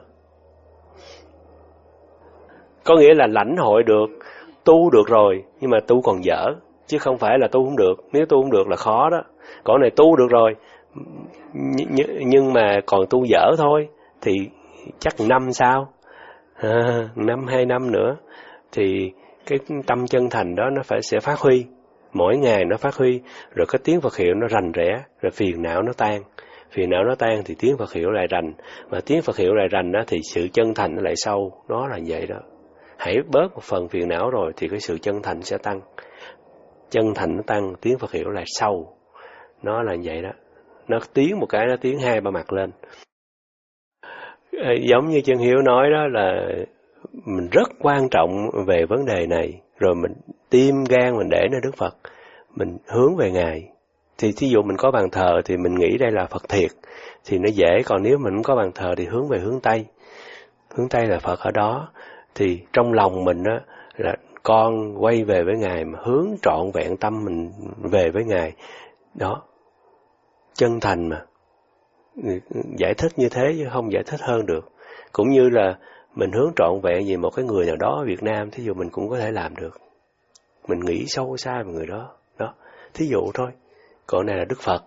Có nghĩa là lãnh hội được, tu được rồi, nhưng mà tu còn dở, chứ không phải là tu không được. Nếu tu không được là khó đó. Còn này tu được rồi, nhưng mà còn tu dở thôi, thì chắc năm sau, à, năm hai năm nữa, thì cái tâm chân thành đó nó phải sẽ phát huy. Mỗi ngày nó phát huy, rồi cái tiếng Phật hiệu nó rành rẽ, rồi phiền não nó tan. Phiền não nó tan thì tiếng Phật hiệu lại rành, mà tiếng Phật hiệu lại rành đó thì sự chân thành nó lại sâu. Đó là vậy đó. Hãy bớt một phần phiền não rồi thì cái sự chân thành sẽ tăng. Chân thành nó tăng, tiếng Phật hiệu lại sâu. Nó là vậy đó. Nó tiến một cái, nó tiến hai ba mặt lên. À, giống như chân hiếu nói đó là mình rất quan trọng về vấn đề này. Rồi mình tim gan mình để nơi Đức Phật, mình hướng về Ngài. Thì thí dụ mình có bàn thờ thì mình nghĩ đây là Phật thiệt, thì nó dễ. Còn nếu mình không có bàn thờ thì hướng về hướng Tây. Hướng Tây là Phật ở đó. Thì trong lòng mình á là con quay về với Ngài, mà hướng trọn vẹn tâm mình về với Ngài. Đó. Chân thành mà. Giải thích như thế chứ không giải thích hơn được. Cũng như là mình hướng trọn vẹn về một cái người nào đó ở Việt Nam, thí dụ mình cũng có thể làm được. Mình nghĩ sâu xa về người đó. Đó. Thí dụ thôi. Còn này là Đức Phật.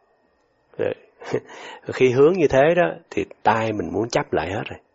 Khi hướng như thế đó thì tay mình muốn chấp lại hết rồi.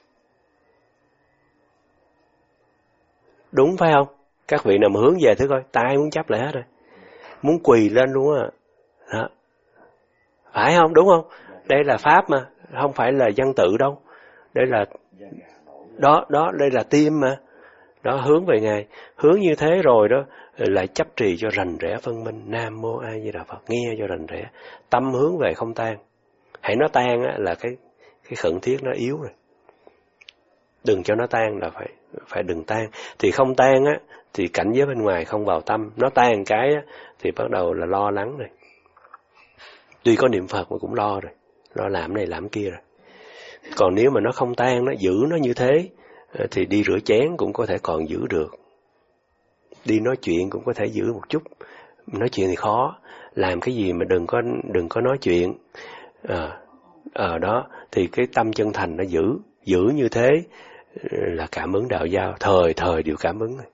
Đúng phải không? Các vị nào mà hướng về thử coi, tay muốn chấp lại hết rồi. Muốn quỳ lên luôn á. Đó. Phải không? Đúng không? Đây là pháp mà, không phải là văn tự đâu. Đây là đó, đó, đây là tim mà. Đó, hướng về Ngài. Hướng như thế rồi đó, lại chấp trì cho rành rẽ phân minh. Nam Mô A Di Đà Phật, nghe cho rành rẽ. Tâm hướng về không tan. Hãy nó tan á, là cái cái khẩn thiết nó yếu rồi. Đừng cho nó tan là phải phải đừng tan. Thì không tan á, thì cảnh giới bên ngoài không vào tâm. Nó tan cái á, thì bắt đầu là lo lắng rồi. Tuy có niệm Phật mà cũng lo rồi. nó làm này làm kia rồi. Còn nếu mà nó không tan, nó giữ nó như thế, thì đi rửa chén cũng có thể còn giữ được. Đi nói chuyện cũng có thể giữ một chút. Nói chuyện thì khó, làm cái gì mà đừng có đừng có nói chuyện. À, à đó, thì cái tâm chân thành nó giữ, giữ như thế là cảm ứng đạo giao, thời thời đều cảm ứng.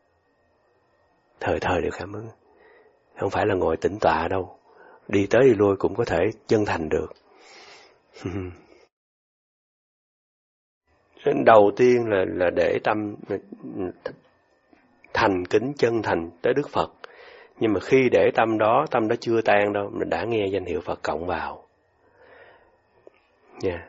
Thời thời đều cảm ứng. Không phải là ngồi tĩnh tọa đâu. Đi tới đi lui cũng có thể chân thành được. Đầu tiên là là để tâm thành kính chân thành tới Đức Phật. Nhưng mà khi để tâm đó, tâm đó chưa tan đâu, mình đã nghe danh hiệu Phật cộng vào. Nha. Yeah.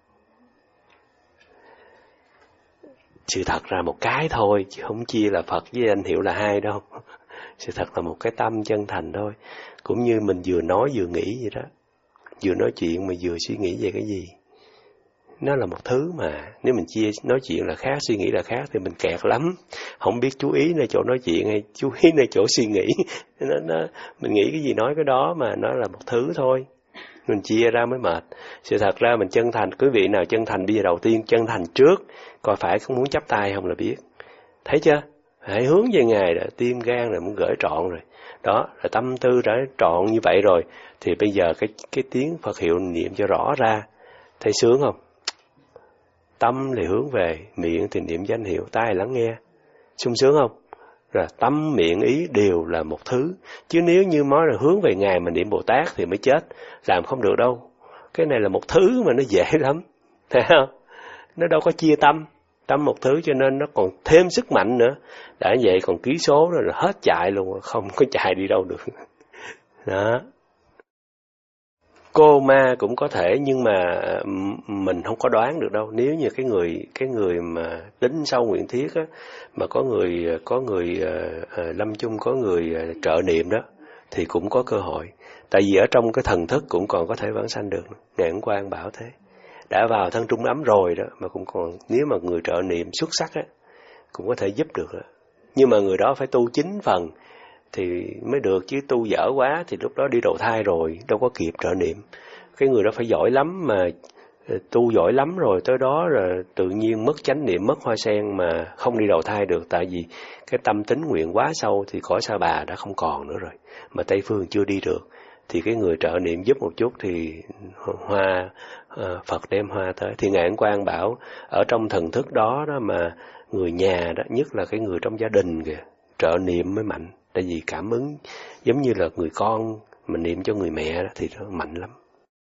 Sự thật ra một cái thôi, chứ không chia là Phật với danh hiệu là hai đâu. Sự thật là một cái tâm chân thành thôi. Cũng như mình vừa nói vừa nghĩ vậy đó. Vừa nói chuyện mà vừa suy nghĩ về cái gì. Nó là một thứ mà, nếu mình chia nói chuyện là khác, suy nghĩ là khác thì mình kẹt lắm. Không biết chú ý nơi chỗ nói chuyện hay chú ý nơi chỗ suy nghĩ. Nó, nó, mình nghĩ cái gì nói cái đó mà nó là một thứ thôi. Mình chia ra mới mệt. Sự thật ra mình chân thành, quý vị nào chân thành bây giờ đầu tiên chân thành trước, coi phải không muốn chắp tay không là biết. Thấy chưa? Hãy hướng về Ngài là tim gan là muốn gửi trọn rồi. Đó, là tâm tư đã trọn như vậy rồi, thì bây giờ cái cái tiếng Phật hiệu niệm cho rõ ra. Thấy sướng không? Tâm thì hướng về, miệng thì niệm danh hiệu, tai lắng nghe. Sung sướng không? Rồi tâm, miệng, ý đều là một thứ. Chứ nếu như nói là hướng về Ngài mà niệm Bồ Tát thì mới chết. Làm không được đâu. Cái này là một thứ mà nó dễ lắm. Thấy không? Nó đâu có chia tâm. Tâm một thứ cho nên nó còn thêm sức mạnh nữa. Đã vậy còn ký số rồi là hết chạy luôn. Không có chạy đi đâu được. Đó. Cô ma cũng có thể, nhưng mà mình không có đoán được đâu. Nếu như cái người cái người mà tính sâu nguyện thiết á, mà có người có người uh, lâm chung, có người uh, trợ niệm đó, thì cũng có cơ hội. Tại vì ở trong cái thần thức cũng còn có thể vãng sanh được. Ngài Ấn Quang bảo thế. Đã vào thân trung ấm rồi đó, mà cũng còn, nếu mà người trợ niệm xuất sắc á, cũng có thể giúp được đó. Nhưng mà người đó phải tu chín phần thì mới được, chứ tu dở quá thì lúc đó đi đầu thai rồi, đâu có kịp trợ niệm. Cái người đó phải giỏi lắm, mà tu giỏi lắm rồi, tới đó rồi tự nhiên mất chánh niệm, mất hoa sen mà không đi đầu thai được. Tại vì cái tâm tín nguyện quá sâu thì cõi Sa Bà đã không còn nữa rồi, mà Tây Phương chưa đi được. Thì cái người trợ niệm giúp một chút thì hoa Phật đem hoa tới. Thì Ngài Ấn Quang bảo ở trong thần thức đó đó mà người nhà đó, nhất là cái người trong gia đình kìa, trợ niệm mới mạnh. Tại vì cảm ứng giống như là người con mà niệm cho người mẹ đó, thì nó mạnh lắm.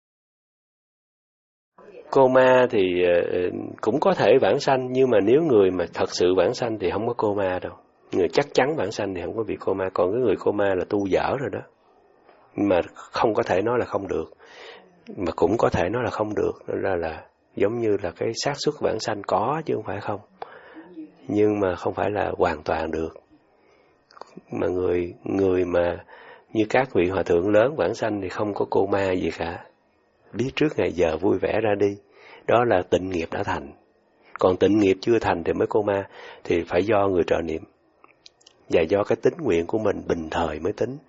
Cô ma thì cũng có thể vãng sanh, nhưng mà nếu người mà thật sự vãng sanh thì không có cô ma đâu. Người chắc chắn vãng sanh thì không có bị cô ma. Còn cái người cô ma là tu dở rồi đó. Mà không có thể nói là không được, mà cũng có thể nói là không được. Nên là, là giống như là cái xác suất vãng sanh có chứ không phải không. Nhưng mà không phải là hoàn toàn được. Mà người người mà như các vị hòa thượng lớn vãng sanh thì không có cô ma gì cả. Biết trước ngày giờ vui vẻ ra đi. Đó là tịnh nghiệp đã thành. Còn tịnh nghiệp chưa thành thì mới cô ma. Thì phải do người trợ niệm. Và do cái tính nguyện của mình bình thời mới tính.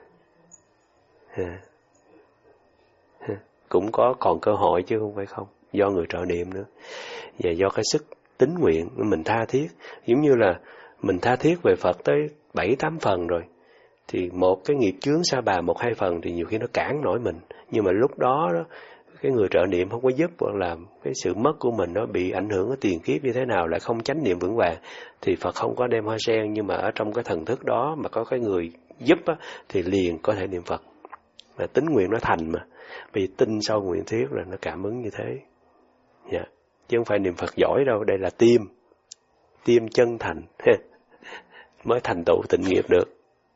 Cũng có còn cơ hội chứ không phải không. Do người trợ niệm nữa. Và do cái sức tính nguyện mình tha thiết. Giống như là mình tha thiết về Phật tới bảy tám phần rồi. Thì một cái nghiệp chướng Sa Bà một hai phần thì nhiều khi nó cản nổi mình. Nhưng mà lúc đó, đó cái người trợ niệm không có giúp, hoặc là cái sự mất của mình nó bị ảnh hưởng cái tiền kiếp như thế nào, lại không chánh niệm vững vàng, thì Phật không có đem hoa sen. Nhưng mà ở trong cái thần thức đó mà có cái người giúp á, thì liền có thể niệm Phật. Mà tính nguyện nó thành mà. Vì tin sâu nguyện thiết là nó cảm ứng như thế. Yeah. Chứ không phải niệm Phật giỏi đâu. Đây là tiêm. Tiêm chân thành. Mới thành tựu tịnh nghiệp được.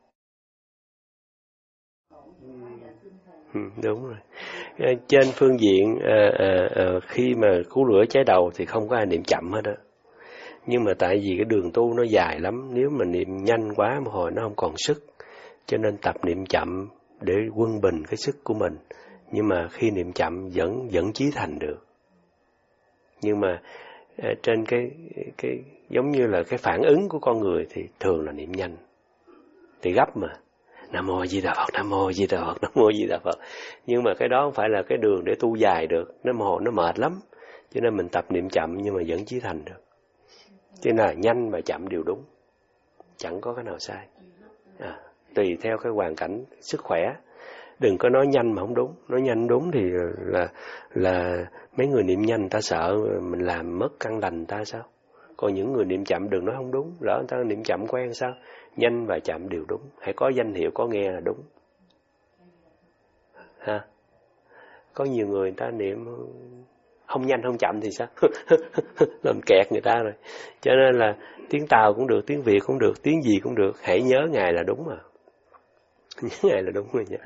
Ừ, đúng rồi. Trên phương diện à, à, à, khi mà cứu lửa cháy đầu thì không có ai niệm chậm hết đó. Nhưng mà tại vì cái đường tu nó dài lắm, nếu mà niệm nhanh quá một hồi nó không còn sức, cho nên tập niệm chậm để quân bình cái sức của mình. Nhưng mà khi niệm chậm vẫn vẫn chí thành được. Nhưng mà à, trên cái cái giống như là cái phản ứng của con người thì thường là niệm nhanh, thì gấp mà. Nam Mô Di Đà Phật, Nam Mô Di Đà Phật, Nam Mô Di Đà Phật. Nhưng mà cái đó không phải là cái đường để tu dài được, nó mồ nó mệt lắm. Cho nên mình tập niệm chậm nhưng mà vẫn chí thành được. Cho nên là nhanh và chậm đều đúng, chẳng có cái nào sai. À, tùy theo cái hoàn cảnh sức khỏe. Đừng có nói nhanh mà không đúng. Nói nhanh đúng thì là là mấy người niệm nhanh người ta sợ mình làm mất căn lành ta sao. Còn những người niệm chậm đừng nói không đúng. Lỡ người ta niệm chậm quen sao. Nhanh và chậm đều đúng. Hãy có danh hiệu có nghe là đúng. Ha. Có nhiều người người ta niệm không nhanh không chậm thì sao? Làm kẹt người ta rồi. Cho nên là tiếng Tàu cũng được, tiếng Việt cũng được, tiếng gì cũng được. Hãy nhớ Ngài là đúng mà. Nhớ Ngài là đúng rồi nha.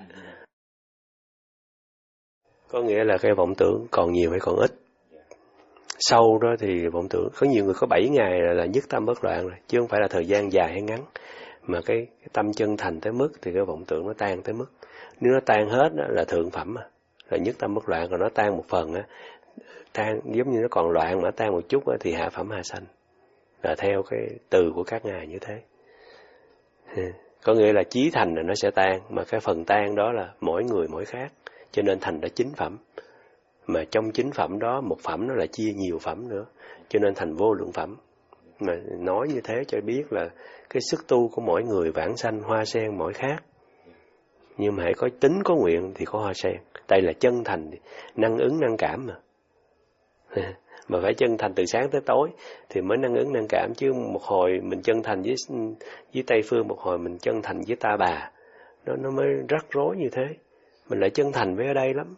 Có nghĩa là cái vọng tưởng còn nhiều hay còn ít. Sâu đó thì vọng tưởng, có nhiều người có bảy ngày là, là nhất tâm bất loạn rồi. Chứ không phải là thời gian dài hay ngắn. Mà cái, cái tâm chân thành tới mức thì cái vọng tưởng nó tan tới mức. Nếu nó tan hết đó, là thượng phẩm mà. Là nhất tâm bất loạn, còn nó tan một phần á, tan giống như nó còn loạn mà tan một chút á, thì hạ phẩm hạ sanh. Là theo cái từ của các ngài như thế. Có nghĩa là chí thành là nó sẽ tan, mà cái phần tan đó là mỗi người mỗi khác. Cho nên thành ra chín phẩm. Mà trong chín phẩm đó, một phẩm nó là chia nhiều phẩm nữa. Cho nên thành vô lượng phẩm. Mà nói như thế cho biết là cái sức tu của mỗi người vãng sanh hoa sen mỗi khác. Nhưng mà hãy có tính có nguyện thì có hoa sen. Đây là chân thành, năng ứng năng cảm mà. Mà phải chân thành từ sáng tới tối thì mới năng ứng năng cảm. Chứ một hồi mình chân thành với, với Tây Phương, một hồi mình chân thành với Ta Bà. Nó, nó mới rắc rối như thế. Mình lại chân thành với ở đây lắm.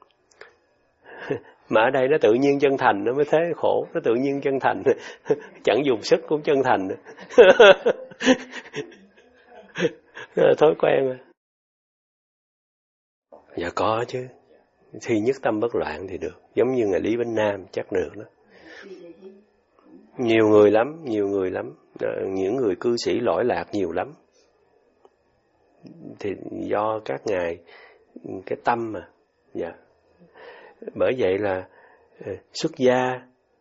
Mà ở đây nó tự nhiên chân thành nó mới thế khổ. Nó tự nhiên chân thành. Chẳng dùng sức cũng chân thành. Thói quen mà. Dạ có chứ. Thì nhất tâm bất loạn thì được. Giống như Ngài Lý Vĩnh Nam chắc được đó. Nhiều người lắm, nhiều người lắm. Những người cư sĩ lỗi lạc nhiều lắm. Thì do các ngài cái tâm mà. Dạ. Bởi vậy là xuất gia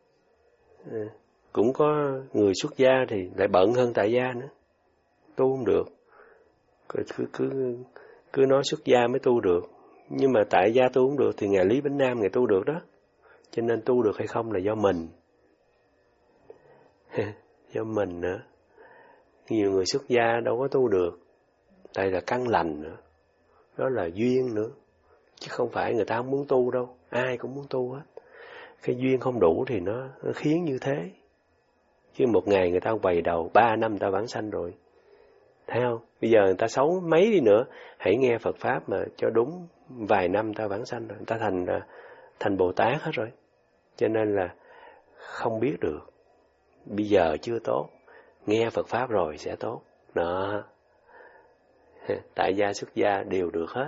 cũng có người xuất gia thì lại bận hơn tại gia nữa. Tu không được. Cứ, cứ, cứ nói xuất gia mới tu được. Nhưng mà tại gia tu không được thì Ngài Lý Vĩnh Nam Ngài tu được đó. Cho nên tu được hay không là do mình. Do mình nữa. Nhiều người xuất gia đâu có tu được. Đây là căn lành nữa. Đó là duyên nữa. Chứ không phải người ta không muốn tu đâu. Ai cũng muốn tu hết. Cái duyên không đủ thì nó, nó khiến như thế. Chứ một ngày người ta quầy đầu, ba năm người ta vãng sanh rồi. Thấy không? Bây giờ người ta xấu mấy đi nữa, hãy nghe Phật Pháp mà cho đúng vài năm người ta vãng sanh rồi. Người ta thành, thành Bồ Tát hết rồi. Cho nên là không biết được. Bây giờ chưa tốt. Nghe Phật Pháp rồi sẽ tốt. Đó. Tại gia xuất gia đều được hết.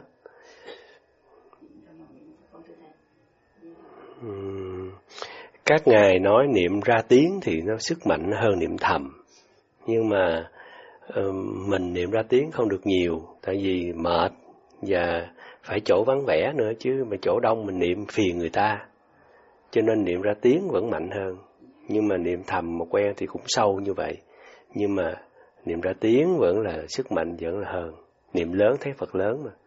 Uhm, các ngài nói niệm ra tiếng thì nó sức mạnh hơn niệm thầm. Nhưng mà uh, mình niệm ra tiếng không được nhiều. Tại vì mệt và phải chỗ vắng vẻ nữa. Chứ mà chỗ đông mình niệm phiền người ta. Cho nên niệm ra tiếng vẫn mạnh hơn. Nhưng mà niệm thầm một quen thì cũng sâu như vậy. Nhưng mà niệm ra tiếng vẫn là sức mạnh vẫn là hơn. Niệm lớn thấy Phật lớn mà.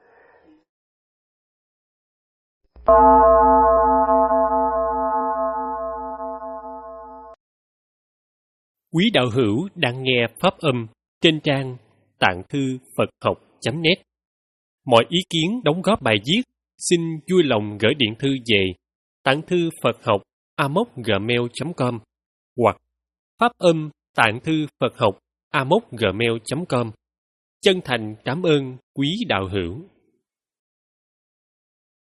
Quý đạo hữu đang nghe pháp âm trên trang tạng thư Phật học chấm net. Mọi ý kiến đóng góp bài viết xin vui lòng gửi điện thư về tạng thư Phật học a m o gmail chấm com hoặc pháp âm tạng thư Phật học a m o gmail chấm com. Chân thành cảm ơn quý đạo hữu.